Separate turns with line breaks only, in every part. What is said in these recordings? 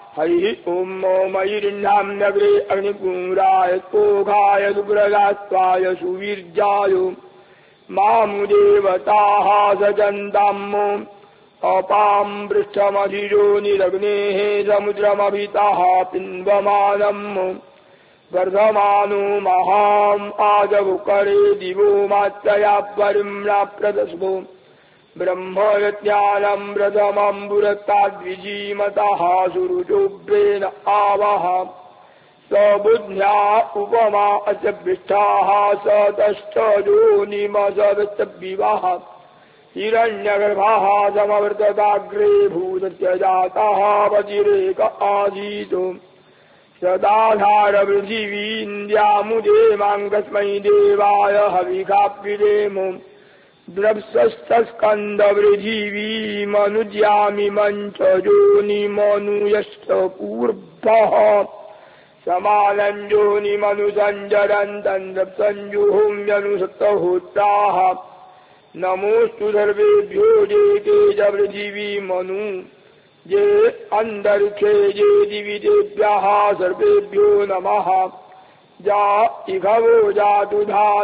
हरिः ॐ मयिरिन्नाम्नग्रे अग्निपुराय कोघाय दुर्गास्त्वाय सुवीर्याय मामुदेवताः सजन्ताम् अपां पृष्ठमधिजो निरग्नेः समुद्रमभितः पिन्वमानम् वर्धमानो महाम् आजवुकरे दिवो मात्रया परिम्लाप्रदस्वो ब्रह्मज्ञानम् प्रथमम् पुरस्ताद्विजीमतः सुरुचोभ्रेण आवह स बुद्ध्या उपमा अचभिष्ठाः स तष्टजोनिमसदस्तविवाह हिरण्यगर्भः समवर्तताग्रे भूतस्य जातः वजिरेक आसीत् सदाधारपृथिवीन्द्यामुदे माङ्गस्मै देवाय हविखाप्यदेम द्रप्सस्तस्कन्दपृथिवीमनुज्यामि मञ्चजोनिमनुयश्च पूर्वः समानञ्जोनिमनुसञ्जरन्तम् द्रप्सञ्जुहोम्यनुसप्तहोत्राः नमोऽस्तु सर्वेभ्यो ये तेज पृथिवीमनु ये अन्तरिक्षे ये दिवि तेभ्यः सर्वेभ्यो नमः जा इघवो जातु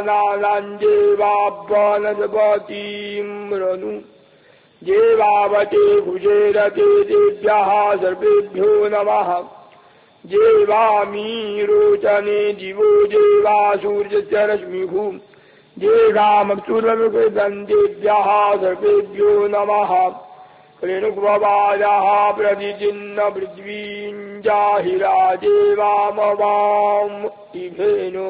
धानानाञ्जेवावनस्पतिम्रनु जेवावते भुजेरते तेभ्यः सर्वेभ्यो नमः जेवामीरोचने दिवो जेवा सूर्यस्य रश्मिः जेघामक्षुरमृगन्तेभ्यः सर्वेभ्यो नमः रेणुग्ववाजः प्रतिचिन्न पृथ्वीञ्जाहिराजेवामवाम् इभेनो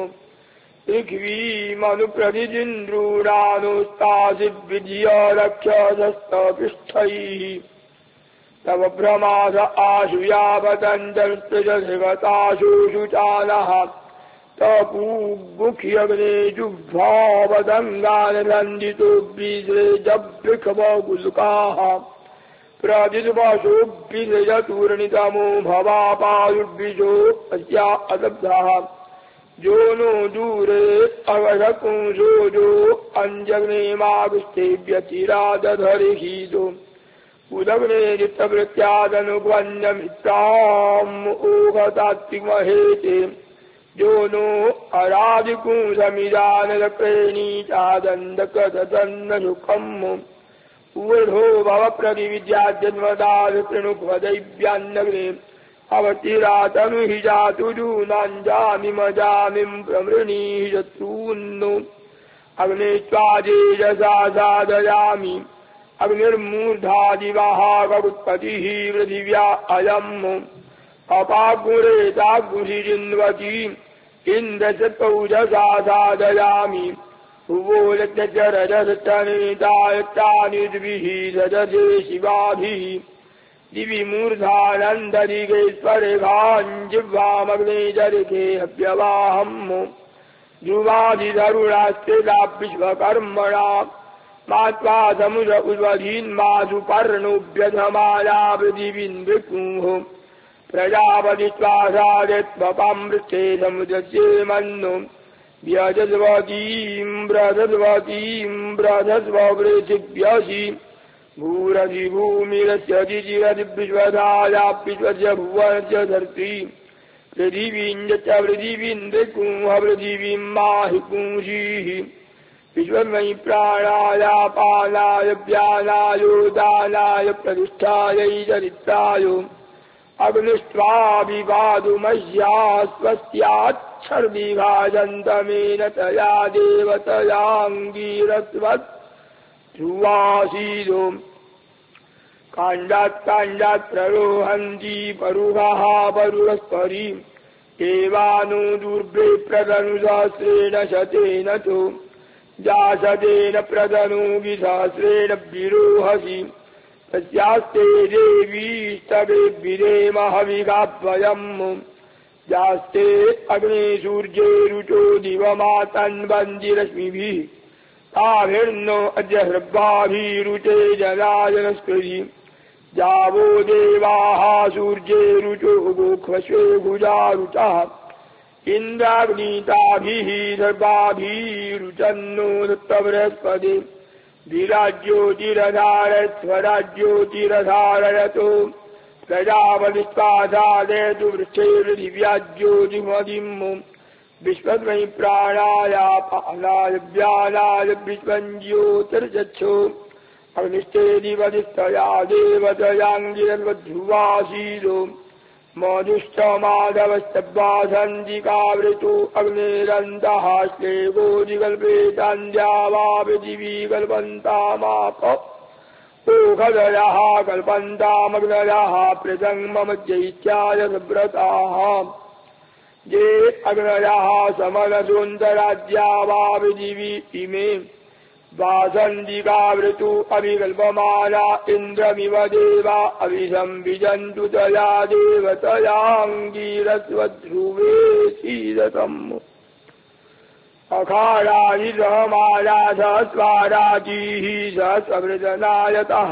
पृथिवीमनुप्रतिचिन्द्रूणानुस्तासिद्विजय रक्षसस्तपृष्ठैः तव भ्रमास आशु यावतन्तर्तजधिवताशु शुचानः तपूगुख्यग्ने जुह्वावदङ्गानरन्दितो बीजृजभृखवगुल्काः प्रदिद्वशोऽभ्यजतूर्णितमो भवापायुर्बिजो अस्या अदब्धः जो नो दूरे अवशकुंसो जो अञ्जग्नेमाविष्टेभ्यचिरादधरिहीतो उदग्ने नित्यवृत्त्यादनुग्वन्यमित्राम् ओघतात्विमहेते जो नो अरादिपुंसमिदानलक्रेणीचादन्दकदन्न सुखम् ऊर्धो भवप्रतिविद्याजन्मदाविकृणुभदैव्यान्नग्ने अवतिरातनु हि जातु जूनाञ्जामिमजामिम् प्रमृणीः शत्रून्नो अग्ने त्वाजेजसा साधयामि अग्निर्मूर्धादिवः कगुत्पतिः पृथिव्या अयम् अपागुरेतागुषिजिन्वती इन्द्रशतौजसा साधयामि उवोलक्ष्यरजस्तनेतायत्रानिद्भिः सदसे शिवाभिः दिवि मूर्धानन्ददिगेश्वरेभाञ्जिह्वामग्ने जरिके हव्यवाहम् ध्रुवादिधरुणास्त्रिदा विश्वकर्मणा मात्वा समुद्र उद्वधीन्मासु पर्णोऽभ्यधमाया पृथिवीन्विकुः प्रजापतित्वा साधत्वपामृष्टे समुद्रस्य मन्नो व्यजस्वतीम् ब्रधस्व पृथिव्यसि भूरधि भूमिरस्यति चिरधि विश्वधाया विश्वस्य भुवनस्य धर्त्री पृथिवीम् च पृथिवीन्द्रिकुंह पृथिवीम् माहि पुंसीः विश्वमयि प्राणाय पानाय व्यानायोदानाय प्रतिष्ठायै चरित्राय अग्निष्ट्वाभिवादुमह्या स्वस्याच्छर्दिभाजन्तमेन तया देवतयाङ्गीरस्वत् ध्रुवासीदो काण्डात् प्ररोहन्ति परुहः परुरस्परि एवानो दूर्भे प्रदनुसहस्रेण शतेन तु जासतेन प्रदनुभिसहस्रेण विरोहसि तस्यास्ते देवीस्तवेद्भिरेम हविगाद्वयम् जास्ते अग्ने सूर्ये रुचो दिवमातन्वन्दिरश्मिभिः ताभिर्नो अद्य हृद्वाभिरुचे जनाजनस्कृति जावो देवाः सूर्ये रुचो गोक्ष्वे भुजारुचः इन्द्राग्नीताभिः सर्वाभिरुचन्नो दत्तबृहस्पति विराज्योतिरधारय स्वराज्योतिरधारयतो प्रजापतिस्वाधादयतु वृक्षैर्दिव्याज्योतिमदिम् विश्वद्मै प्राणायापानाय व्यानाय विश्वं ज्योतिर्यच्छो अग्निश्चेदिवदिस्तया देवतयाङ्गिरन्वध्रुवासीदो मधुश्च माधवश्चवासन्दिकावृतो अग्निरन्तः श्लेगो जिगल्पेतान्द्यावा पृथिवी कल्पन्तामाप ओखदयः कल्पन्तामग्नयः पृथङ्ममज्जैत्याय सुव्रताः ये अग्नयः समनसोऽन्तराज्या वा पृथिवी इमे वासन्दिकावृतो अभिकल्पमाना इन्द्रमिव देवा अभिसंविजन्तु तया देवतयाङ्गिरस्वध्रुवे सीदतम् अखाराणि सहमाला सहस्वाराजीः सहस्रवृतनायतः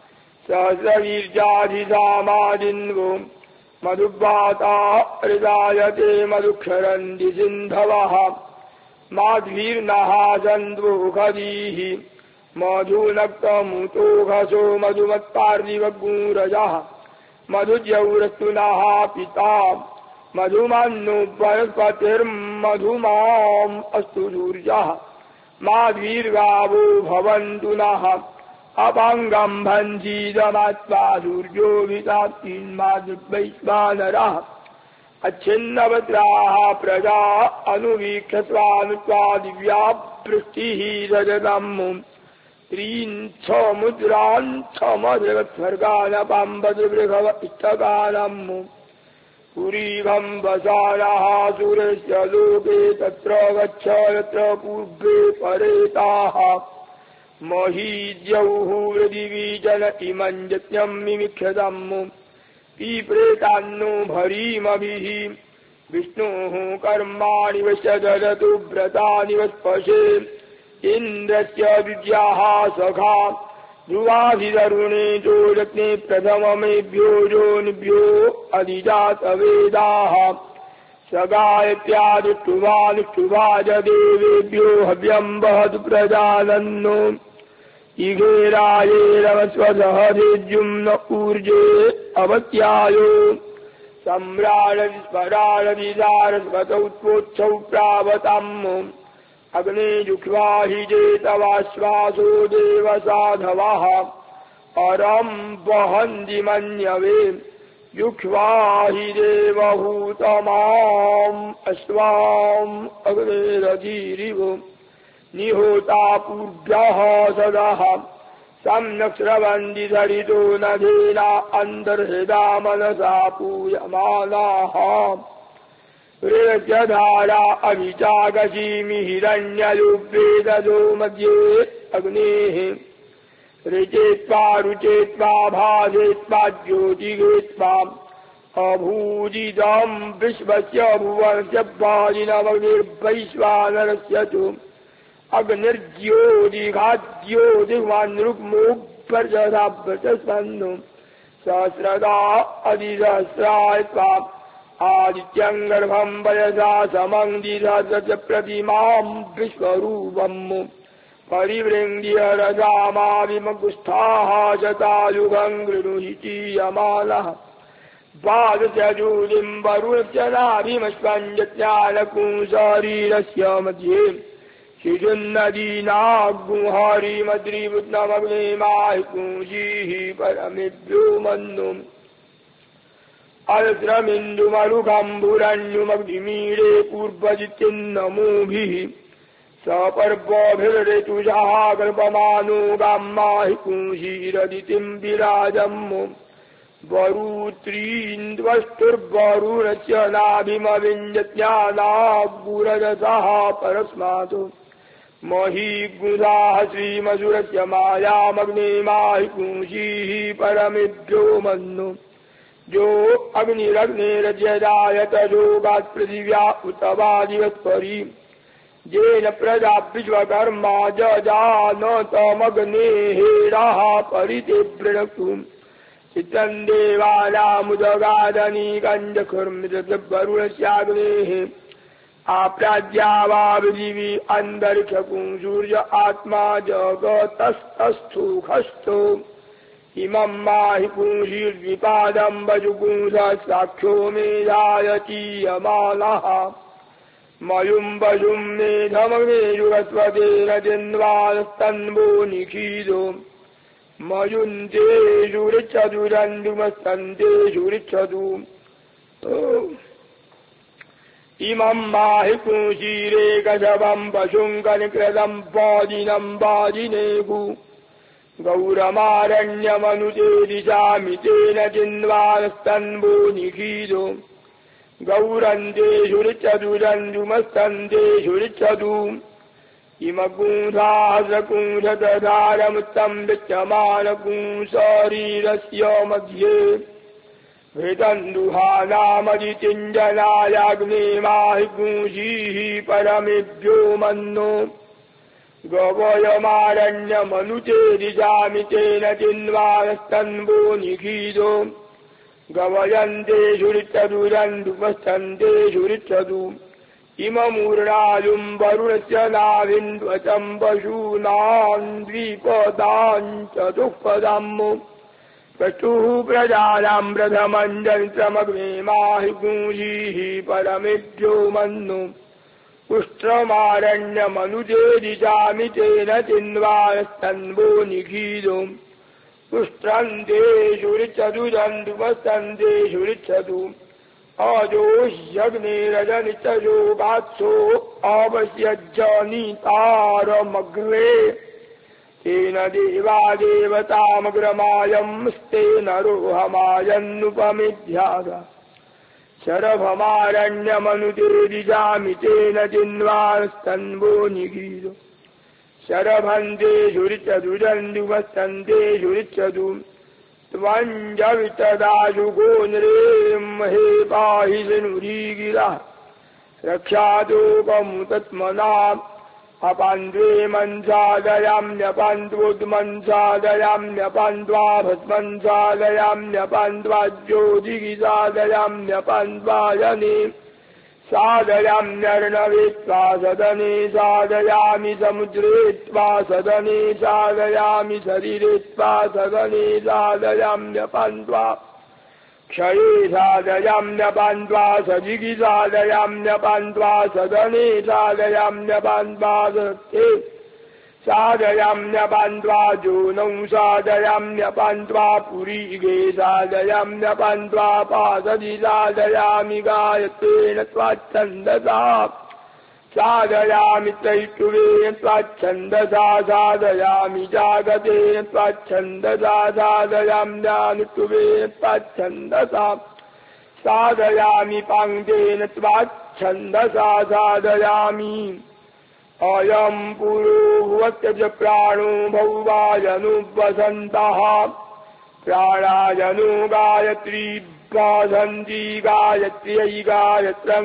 सहस्रवीर्याधिसामादिन्वो मधुवाता हृदायते मधुक्षरन्ति सिन्धवः माध्वीर्नः सन्द्वोखदीः मधुनक्तमुतोघसो मधुमत्पार्थिवगूरजः मधुजौरस्तुनः पिता मधुमान्नो वनस्पतिर्मधुमाम् अस्तु सूर्यः माध्वीर्गावो भवन्तु नः अपाङ्गम् भञ्जीदमात्वा सूर्यो वितात्तीन्माद्वैश्वानरः अच्छिन्नवत्राः प्रजा अनुवीक्षस्वानुत्वा दिव्या वृष्टिः रजतम् त्रीन् मुद्रान् छमजगत्सर्गानपाम्बद्बृहव इष्टकालम् पुरीभम् वसानः सुरस्य लोके तत्र गच्छ यत्र पूर्वे परेताः महीद्यौः वृदिवीजन इमम् यज्ञम् मिमिक्षतम् पीप्रेतान्नो भरीमभिः विष्णोः कर्माणि वश्य ददतु व्रतानि वस्पशे इन्द्रस्य विद्याः सखा ध्रुवाभितरुणे चोदग्ने प्रथममेभ्यो योनिभ्यो अधिजातवेदाः सगायत्यादिष्टुवानुष्टुवाज देवेभ्यो हव्यम् वहतु प्रजानन्नो इघेरायेरवस्वसहदेज्युम्न ऊर्जे अवत्यायो सम्राडविस्मराडविदारस्वतौत्वोत्सौ प्रावतम् अग्ने जुह्वाहि जेतवाश्वासो देवसाधवः अरम् वहन्ति मन्यवे जुह्वाहि देवहूतमाम् अश्वाम् अग्नेरधीरिव निहोता पूर्भ्यः सदः सम्यक् स्रवन्ति धरितो नधेना अन्तर्हृदा मनसा पूयमानाः ऋजधारा अभिचागसीमि हिरण्यलुब्धेदो मध्ये अग्नेः ऋचेत्वा रुचेत्वा भासेत्वा ज्योतिगेत्वा अभूजिदम् विश्वस्य भुवनस्य वाजिनमग्निर्वैश्वानरस्य च अग्निर्ज्योतिघाज्योतिवान्रुक्मोपर्जसाभ्रतस्पन्दो सहस्रदा अधिसहस्रायत्वा आदित्यम् गर्भम् वयसा समङ्दिसहस्रस्य प्रतिमाम् विश्वरूपम् परिवृङ्ग्य रजामाविमगुस्थाः शतायुगम् गृणुहि चीयमानः द्वादशजूलिम् वरुणस्य नाभिमश्वञ्जज्ञानकुशरीरस्य मध्ये शिशुन्नदीनाग्मुहारीमद्रिवृत्नमग्ने माहि कुंजीः परमेभ्यो मन्नुम् अलस्रमिन्दुमरुकम्बुरण्युमग्निमीडे पूर्वजितिन्नमोभिः सपर्वभिर्ऋतुषः कल्पमानो गाम्माहि कुंजीरदितिम् विराजम् वरुत्रीन्द्वष्टुर्वरुणस्य नाभिमविञ्जज्ञानाग्मुरजसः परस्मात् महीगुधाः श्रीमधुरस्य मायामग्ने माहि कुंजीः परमेभ्यो मन्नु जो अग्निरग्नेरज्यदायत योगात् पृथिव्या उत वा दिवस्परि येन प्रजा विश्वकर्मा जजानतमग्नेः परिते वृणक्तु चित्रम् देवानामुदगादनीकञ्जखुर्मितवरुणस्याग्नेः आप्राज्या वा पृथिवी अन्तरिक्षकुं सूर्य आत्मा जगतस्तस्थुखस्थो इमं माहि पुंसीर्विपादं वजुगुंसः साक्षो मेधायतीयमानः मयुं वजुं मेधमग्नेजुगस्वतेन जिन्वास्तन्वो निषीदो मयुन्तेषु ऋच्छतु रन्दुमस्तन्तेषु ऋच्छतु इमं माहि पुंसीरेकशवं पशुं कनिकृतं वाजिनं वाजिनेगु गौरमारण्यमनुते दिशामि तेन चिन्वास्तन्वो निषीदो गौरन्तेषु ऋच्छतु रन्दुमस्तन्तेषु ऋच्छतु इमगुंसाहस्रकुंशतधारमुत्तं विच्यमानकुंशरीरस्य मध्ये भेदन्दुहानामदितिञ्जनायाग्ने माहि पुंसीः परमेभ्यो मन्नो गवयमारण्यमनुते दिशामि तेन चिन्वास्तन्वो निषीदो गवयन्तेषु ऋच्छतु रन्दुमस्तन्तेषु ऋच्छतु इममूर्णायुं वरुणस्य नाभिन्वचं पशूनां द्विपदां चतुष्पदम् पशुः प्रजानां प्रथमं जनित्रमग्ने माहि पुंसीः परमेभ्यो मन्नो उष्ट्रमारण्यमनुते दिशामि तेन चिन्वास्तन्वो निषीदो उष्ट्रन्तेषु ऋच्छतु रन्दुमस्तन्तेषु ऋच्छतु अजोह्यग्नेरजनितजो वात्सो अवस्यज्जनितारमग्रे तेन देवा देवतामग्रमायं स्तेन रोहमायन्नुपमिध्याग शरभमारण्यमनुते दिशामि तेन चिन्वास्तन्वो निषीदो शरभन्तेषु ऋच्छतु रन्दुमस्तन्तेषु ऋच्छतु त्वञ्जवितदाशुगो नृमहे पाहि सिनुरीगिरः रक्षादोपमुतत्मनाम् अपान्द्वे मन्सादयाम्यपान्द्वोद्मन्सादयाम्यपान्द्वा भस्मन्सादयाम्यपान्द्वा ज्योतिगिसादयाम्यपान्द्वायने सादयाम्यर्णवे त्वा सदने सादयामि समुद्रे त्वा सदने सादयामि शरीरे त्वा सदने सादयाम्यपान्द्वा क्षये सादयाम्यपान्द्वा सजिगि सादयाम्यपान्द्वा सदने सादयाम्यपान्द्वा सत्ये सादयाम्यपान्द्वा जोनौ सादयाम्यपान्द्वा पुरीगे सादयाम्यपान्द्वा पादधि सादयामि गायत्रेण त्वाच्छन्दसा सादयामि त्रैष्टुवेन त्वाच्छन्दसा सादयामि जागतेन त्वाच्छन्दसा सादयाम्यानुष्टुवेन त्वाच्छन्दसा सादयामि पाङ्गेन त्वाच्छन्दसा सादयामि अयं पुरोभुवत्य च प्राणो भौवायनुवसन्तः प्राणायनु गायत्री गायन्ती गायत्र्यै गायत्रं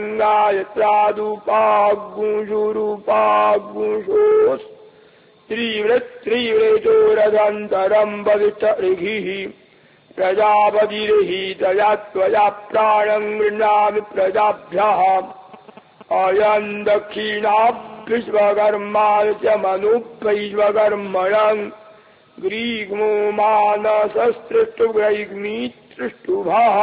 गायत्रादुपागुंशुरुपागुंशोस्त्रीवृत्त्रीवृतोरदन्तरं वदिष्ठऋषिः प्रजापतिर्हि तया त्वया प्राणं गृह्णामि प्रजाभ्यः अयं दक्षिणाभ्युष्वकर्मा च मनुभ्यैश्वकर्मणं ग्रीग्मो मानसस्तृष्टुग्रैग्मीतृष्टुभः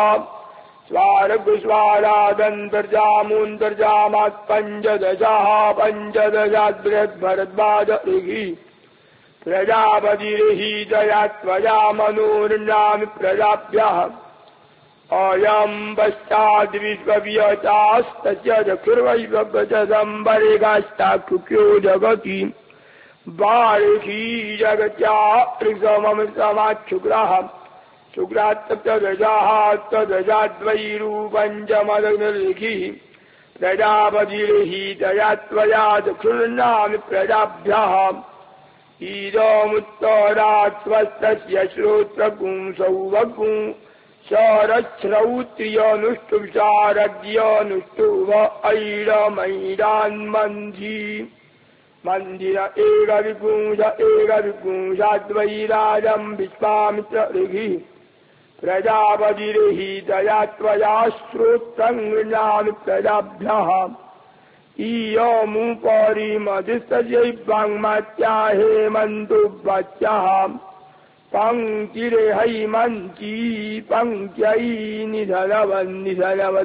स्वारगुस्वारादन्तर्जामोऽन्तर्जामात् पञ्चदशः पञ्चदशाद्बृहद्भरद्वाज ऋषिः प्रजापतिर्हि तया त्वया मनोर्णामि प्रजाभ्यः अयं पश्चाद्विश्वव्यचास्तस्य चक्षुर्वैश्वभ्यचदम्बरेकाष्टाख्यो जगति बालिकी जगत्या ऋषममृतमाच्छुक्लः शुक्लात्तदशाः तदशाद्वैरूपं च मदग्निर्लिखिः प्रजापतिर्हि तया त्वया चक्षुर्णामि प्रजाभ्यः इदमुत्तरात् स्वस्तस्य श्रोत्रपुंसौ वपुं शरच्छ्रौत्र्यनुष्टुप्शारद्यनुष्टुभ ऐरमैरान्मन्धी मन्दिर एकविपुंसाद्वैराजं विश्वामित्र ऋषिः प्रजापतिर्हि तया त्वया श्रोत्रं गृह्णामि प्रजाभ्यः इयमुपरिमधिस्तस्यै वाङ्मत्या हेमन्तुभ्यः पंक्तिरेहैमन्ती पंक्त्यै निधनवन्निधनवद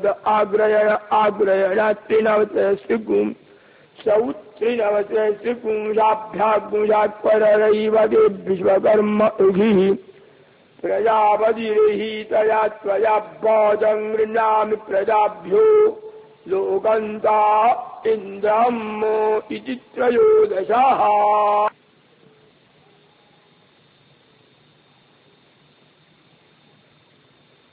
आग्रयणात्रिनवतस्त्रिगुं सौत्रिनवतस्त्रिपुंसाभ्यागुंसात्पररैव विश्वकर्म उभिः प्रजापतिर्हि तया त्वया वाचं गृह्णामि प्रजाभ्यो लोकन्ता इन्द्रम् इति त्रयोदशः।